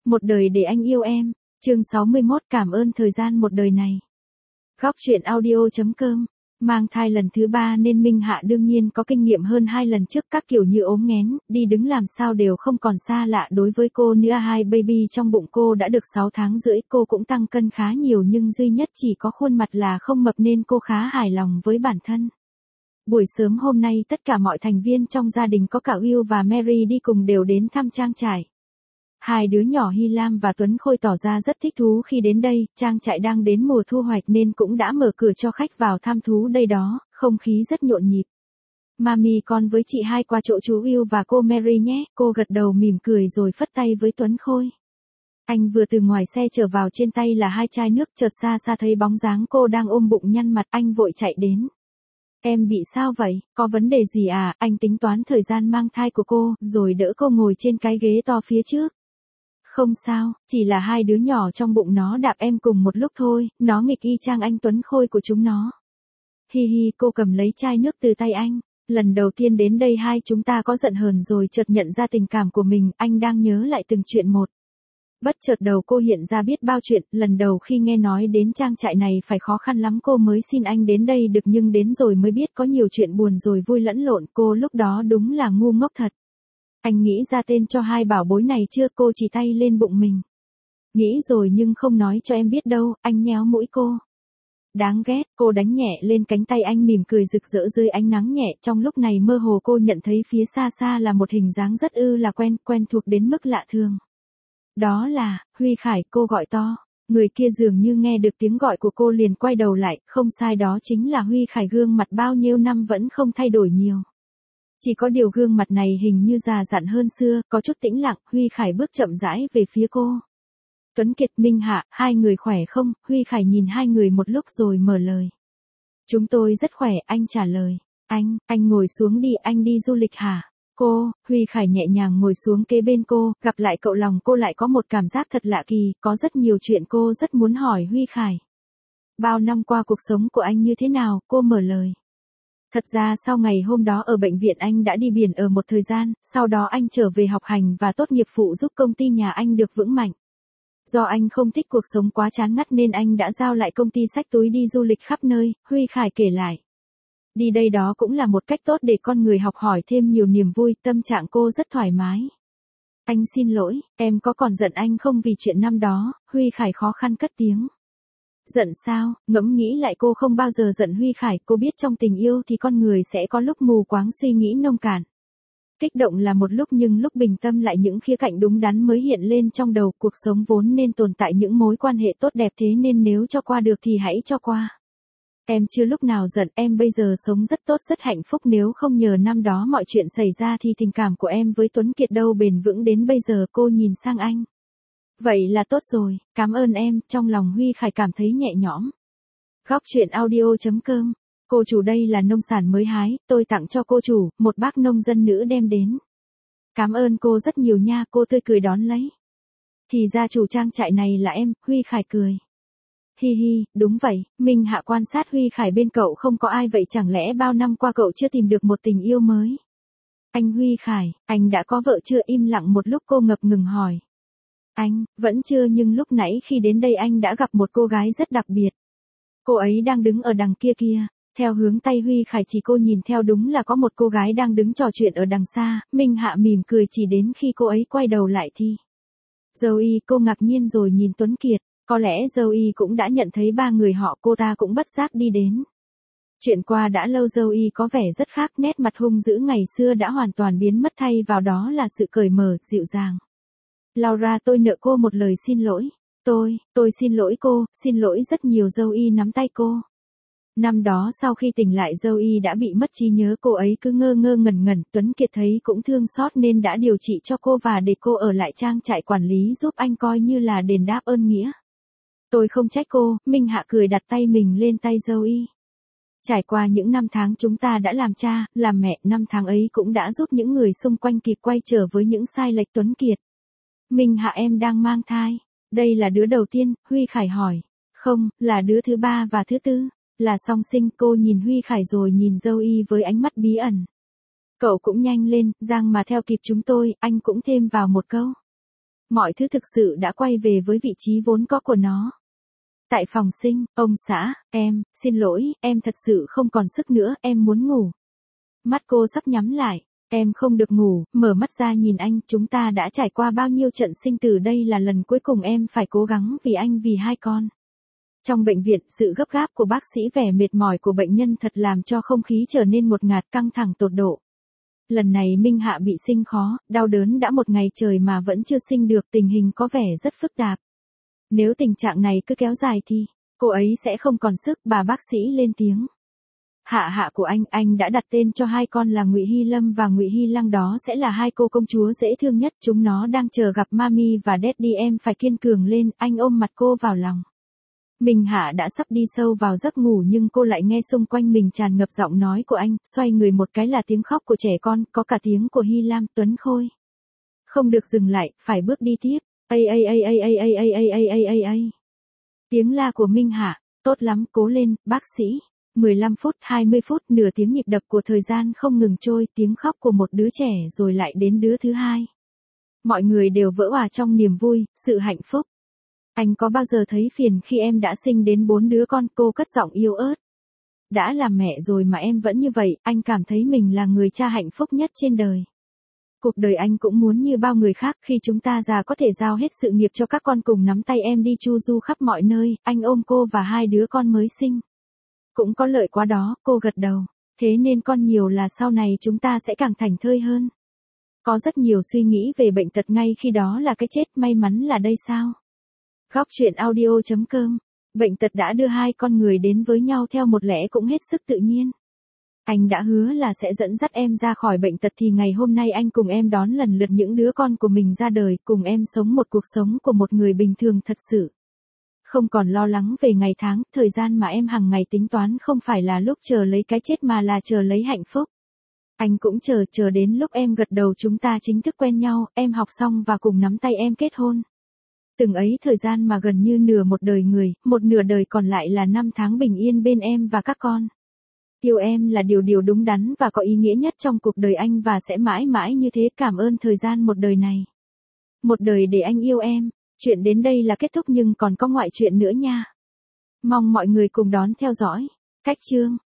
Một đời để anh yêu em. Chương 61 cảm ơn thời gian một đời này. Góc truyện audio.com. Mang thai lần thứ 3 nên Minh Hạ đương nhiên có kinh nghiệm hơn 2 lần trước, các kiểu như ốm nghén, đi đứng làm sao đều không còn xa lạ đối với cô nữa. Hai baby trong bụng cô đã được 6 tháng rưỡi, cô cũng tăng cân khá nhiều nhưng duy nhất chỉ có khuôn mặt là không mập nên cô khá hài lòng với bản thân. Buổi sớm hôm nay tất cả mọi thành viên trong gia đình có cả Will và Mary đi cùng đều đến thăm trang trại. Hai đứa nhỏ Hy Lam và Tuấn Khôi tỏ ra rất thích thú khi đến đây, trang trại đang đến mùa thu hoạch nên cũng đã mở cửa cho khách vào thăm thú đây đó, không khí rất nhộn nhịp. Mami con với chị hai qua chỗ chú Will và cô Mary nhé, cô gật đầu mỉm cười rồi phất tay với Tuấn Khôi. Anh vừa từ ngoài xe trở vào, trên tay là 2 chai nước, chợt xa xa thấy bóng dáng cô đang ôm bụng nhăn mặt, anh vội chạy đến. Em bị sao vậy, có vấn đề gì à? Anh tính toán thời gian mang thai của cô, rồi đỡ cô ngồi trên cái ghế to phía trước. Không sao, chỉ là 2 đứa nhỏ trong bụng nó đạp em cùng một lúc thôi, nó nghịch y chang anh Tuấn Khôi của chúng nó. Hi hi, cô cầm lấy chai nước từ tay anh. Lần đầu tiên đến đây hai chúng ta có giận hờn rồi chợt nhận ra tình cảm của mình, anh đang nhớ lại từng chuyện một. Bất chợt đầu cô hiện ra biết bao chuyện, lần đầu khi nghe nói đến trang trại này phải khó khăn lắm cô mới xin anh đến đây được, nhưng đến rồi mới biết có nhiều chuyện buồn rồi vui lẫn lộn, cô lúc đó đúng là ngu ngốc thật. Anh nghĩ ra tên cho 2 bảo bối này chưa? Cô chỉ tay lên bụng mình. Nghĩ rồi nhưng không nói cho em biết đâu, anh nhéo mũi cô. Đáng ghét, cô đánh nhẹ lên cánh tay anh mỉm cười rực rỡ dưới ánh nắng nhẹ, trong lúc này mơ hồ cô nhận thấy phía xa xa là một hình dáng rất là quen thuộc đến mức lạ thường. Đó là, Huy Khải, cô gọi to. Người kia dường như nghe được tiếng gọi của cô liền quay đầu lại, không sai, đó chính là Huy Khải, gương mặt bao nhiêu năm vẫn không thay đổi nhiều. Chỉ có điều gương mặt này hình như già dặn hơn xưa, có chút tĩnh lặng. Huy Khải bước chậm rãi về phía cô. Tuấn Kiệt, Minh Hạ, hai người khỏe không? Huy Khải nhìn hai người một lúc rồi mở lời. Chúng tôi rất khỏe, anh trả lời. Anh ngồi xuống đi, anh đi du lịch hả? Huy Khải nhẹ nhàng ngồi xuống kế bên cô, gặp lại cậu lòng cô lại có một cảm giác thật lạ kỳ, có rất nhiều chuyện cô rất muốn hỏi Huy Khải. Bao năm qua cuộc sống của anh như thế nào? Cô mở lời. Thật ra sau ngày hôm đó ở bệnh viện anh đã đi biển ở một thời gian, sau đó anh trở về học hành và tốt nghiệp phụ giúp công ty nhà anh được vững mạnh. Do anh không thích cuộc sống quá chán ngắt nên anh đã giao lại công ty xách túi đi du lịch khắp nơi, Huy Khải kể lại. Đi đây đó cũng là một cách tốt để con người học hỏi thêm nhiều niềm vui, tâm trạng cô rất thoải mái. Anh xin lỗi, em có còn giận anh không vì chuyện năm đó? Huy Khải khó khăn cất tiếng. Giận sao? Ngẫm nghĩ lại cô không bao giờ giận Huy Khải, cô biết trong tình yêu thì con người sẽ có lúc mù quáng suy nghĩ nông cạn. Kích động là một lúc nhưng lúc bình tâm lại những khía cạnh đúng đắn mới hiện lên trong đầu, cuộc sống vốn nên tồn tại những mối quan hệ tốt đẹp, thế nên nếu cho qua được thì hãy cho qua. Em chưa lúc nào giận, em bây giờ sống rất tốt rất hạnh phúc, nếu không nhờ năm đó mọi chuyện xảy ra thì tình cảm của em với Tuấn Kiệt đâu bền vững đến bây giờ. Cô nhìn sang anh. Vậy là tốt rồi, cảm ơn em, trong lòng Huy Khải cảm thấy nhẹ nhõm. Góc truyện audio.com. Cô chủ, đây là nông sản mới hái, tôi tặng cho cô chủ, một bác nông dân nữ đem đến. Cảm ơn cô rất nhiều nha, cô tươi cười đón lấy. Thì ra chủ trang trại này là em, Huy Khải cười. Hi hi, đúng vậy, Minh Hạ quan sát Huy Khải, bên cậu không có ai vậy, chẳng lẽ bao năm qua cậu chưa tìm được một tình yêu mới? Anh Huy Khải, anh đã có vợ chưa? Im lặng một lúc cô ngập ngừng hỏi. Anh, vẫn chưa, nhưng lúc nãy khi đến đây anh đã gặp một cô gái rất đặc biệt. Cô ấy đang đứng ở đằng kia kia. Theo hướng tay Huy Khải chỉ, cô nhìn theo, đúng là có một cô gái đang đứng trò chuyện ở đằng xa. Minh Hạ mỉm cười chỉ đến khi cô ấy quay đầu lại thì. Zoe, cô ngạc nhiên rồi nhìn Tuấn Kiệt. Có lẽ Zoe cũng đã nhận thấy 3 người họ, cô ta cũng bất giác đi đến. Chuyện qua đã lâu, Zoe có vẻ rất khác, nét mặt hung dữ ngày xưa đã hoàn toàn biến mất, thay vào đó là sự cởi mở, dịu dàng. Laura, tôi nợ cô một lời xin lỗi. Tôi xin lỗi cô, xin lỗi rất nhiều. Zoe nắm tay cô. Năm đó sau khi tỉnh lại Zoe đã bị mất trí nhớ, cô ấy cứ ngơ ngơ ngẩn ngẩn, Tuấn Kiệt thấy cũng thương xót nên đã điều trị cho cô và để cô ở lại trang trại quản lý giúp anh, coi như là đền đáp ơn nghĩa. Tôi không trách cô, Minh Hạ cười đặt tay mình lên tay Zoe. Trải qua những năm tháng chúng ta đã làm cha, làm mẹ, năm tháng ấy cũng đã giúp những người xung quanh kịp quay trở với những sai lệch. Tuấn Kiệt. Minh Hạ, em đang mang thai. Đây là đứa đầu tiên, Huy Khải hỏi. Không, là đứa thứ 3 và thứ 4. Là song sinh. Cô nhìn Huy Khải rồi nhìn Zoe với ánh mắt bí ẩn. Cậu cũng nhanh lên, Giang mà theo kịp chúng tôi, anh cũng thêm vào một câu. Mọi thứ thực sự đã quay về với vị trí vốn có của nó. Tại phòng sinh, ông xã, em, xin lỗi, em thật sự không còn sức nữa, em muốn ngủ. Mắt cô sắp nhắm lại, em không được ngủ, mở mắt ra nhìn anh, chúng ta đã trải qua bao nhiêu trận sinh tử, đây là lần cuối cùng em phải cố gắng vì anh, vì hai con. Trong bệnh viện, sự gấp gáp của bác sĩ, vẻ mệt mỏi của bệnh nhân thật làm cho không khí trở nên ngột ngạt, căng thẳng tột độ. Lần này Minh Hạ bị sinh khó, đau đớn đã một ngày trời mà vẫn chưa sinh được, tình hình có vẻ rất phức tạp. Nếu tình trạng này cứ kéo dài thì, cô ấy sẽ không còn sức, bà bác sĩ lên tiếng. Hạ của anh đã đặt tên cho hai con là Ngụy Hy Lâm và Ngụy Hy Lăng, đó sẽ là hai cô công chúa dễ thương nhất, chúng nó đang chờ gặp mami và daddy, em phải kiên cường lên, anh ôm mặt cô vào lòng. Minh Hạ đã sắp đi sâu vào giấc ngủ nhưng cô lại nghe xung quanh mình tràn ngập giọng nói của anh, xoay người một cái là tiếng khóc của trẻ con, có cả tiếng của Hy Lam, Tuấn Khôi. Không được dừng lại, phải bước đi tiếp. Tiếng la của Minh Hạ, tốt lắm, cố lên, bác sĩ. 15 phút, 20 phút, nửa tiếng, nhịp đập của thời gian không ngừng trôi, tiếng khóc của một đứa trẻ rồi lại đến đứa thứ hai. Mọi người đều vỡ òa trong niềm vui, sự hạnh phúc. Anh có bao giờ thấy phiền khi em đã sinh đến 4 đứa con, cô cất giọng yếu ớt. Đã làm mẹ rồi mà em vẫn như vậy, anh cảm thấy mình là người cha hạnh phúc nhất trên đời. Cuộc đời anh cũng muốn như bao người khác, khi chúng ta già có thể giao hết sự nghiệp cho các con, cùng nắm tay em đi chu du khắp mọi nơi, anh ôm cô và hai đứa con mới sinh. Cũng có lợi quá đó, cô gật đầu. Thế nên con nhiều là sau này chúng ta sẽ càng thảnh thơi hơn. Có rất nhiều suy nghĩ về bệnh tật ngay khi đó là cái chết, may mắn là đây sao? Góc truyện audio.com. Bệnh tật đã đưa hai con người đến với nhau theo một lẽ cũng hết sức tự nhiên. Anh đã hứa là sẽ dẫn dắt em ra khỏi bệnh tật, thì ngày hôm nay anh cùng em đón lần lượt những đứa con của mình ra đời, cùng em sống một cuộc sống của một người bình thường thật sự. Không còn lo lắng về ngày tháng, thời gian mà em hàng ngày tính toán không phải là lúc chờ lấy cái chết mà là chờ lấy hạnh phúc. Anh cũng chờ đến lúc em gật đầu chúng ta chính thức quen nhau, em học xong và cùng nắm tay em kết hôn. Từng ấy thời gian mà gần như nửa một đời người, một nửa đời còn lại là năm tháng bình yên bên em và các con. Yêu em là điều đúng đắn và có ý nghĩa nhất trong cuộc đời anh và sẽ mãi mãi như thế, cảm ơn thời gian một đời này. Một đời để anh yêu em. Chuyện đến đây là kết thúc nhưng còn có ngoại truyện nữa nha. Mong mọi người cùng đón theo dõi. Cách chương